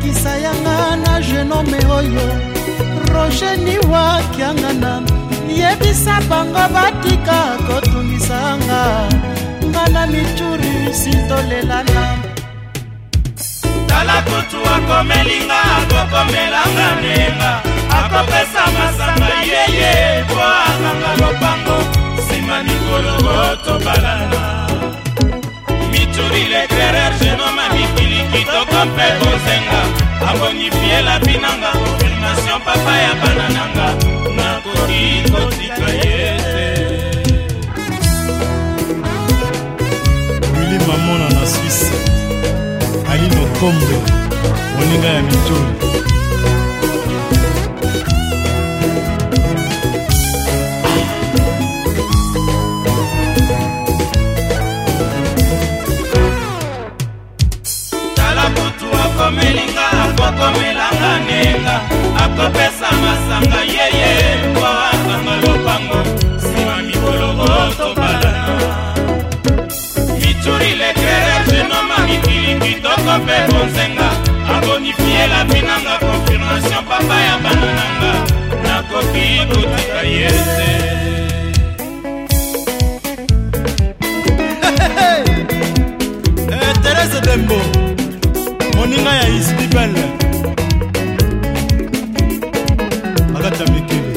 yebisa yanga na genome oyo Roger Niwakiangana yebisa bango batika kotungisanga ngana mituri sitolelana tala kutu akomelinga akokomelanga nenga akopesa masanga yeye po akanga lopango sima mikolo tobalana mituri l'éclaireur genoma mikili kitoko mpe kozenga abonifie la binanga confirmation papa ya banananga nakoki kotika yete Willy Mamona na Suisse Alino Kombe moninga ya mituri akomelinga akokomelanga nenga akopesa masanga yeye po akanga lopango sima mikolo tobalana mituri l'éclaireur genoma mikili kitoko mpe konzenga abonifie la binanga confirmation papa ya banananga nakoki kotika yete Thérèse Dembo moninga ya Isbibel Agata Mikili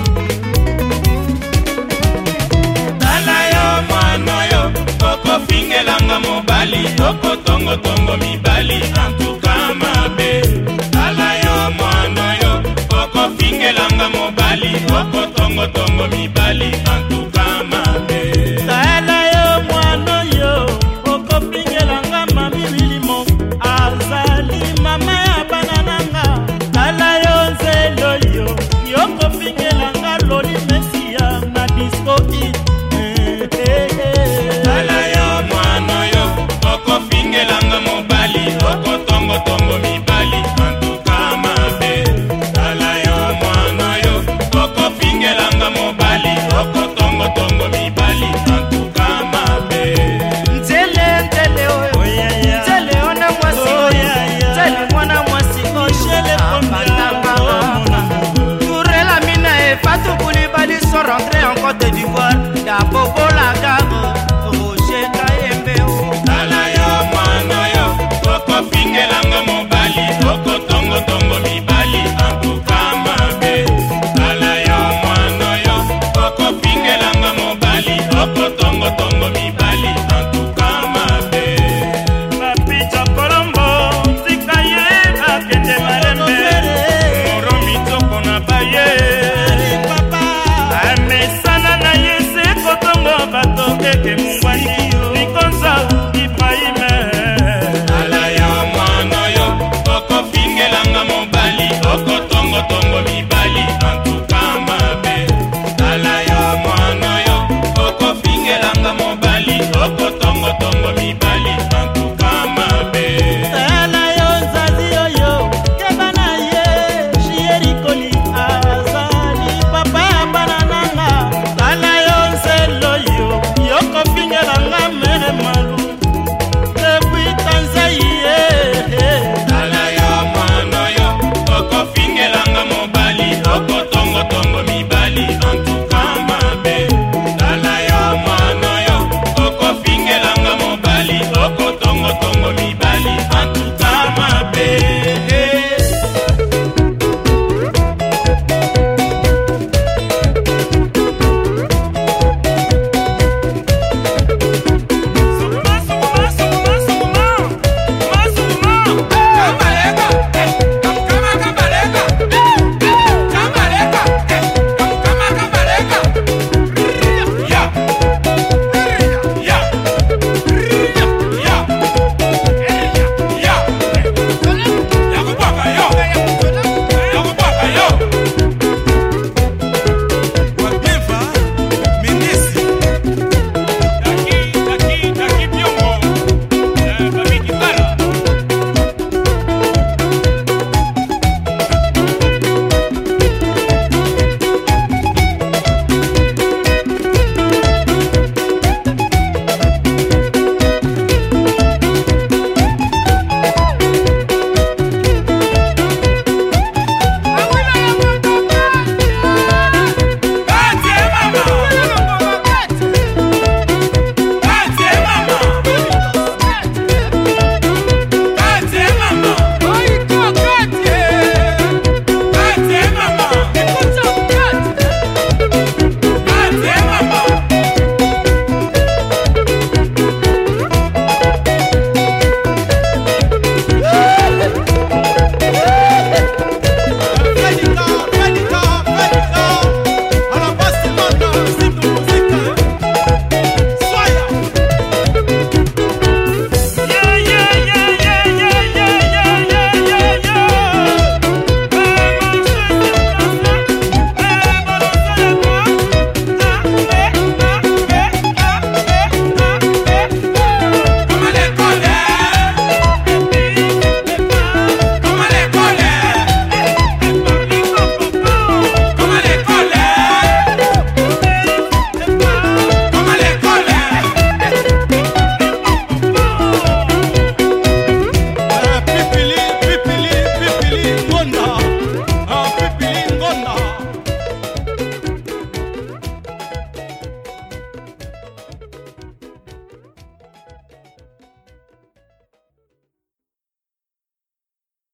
tala yo mwana yo koko fingelanga mobali toko tongo tongo mibali antuka mabe tala yo mwana yo koko fingelanga mobali toko tongo tongo mibali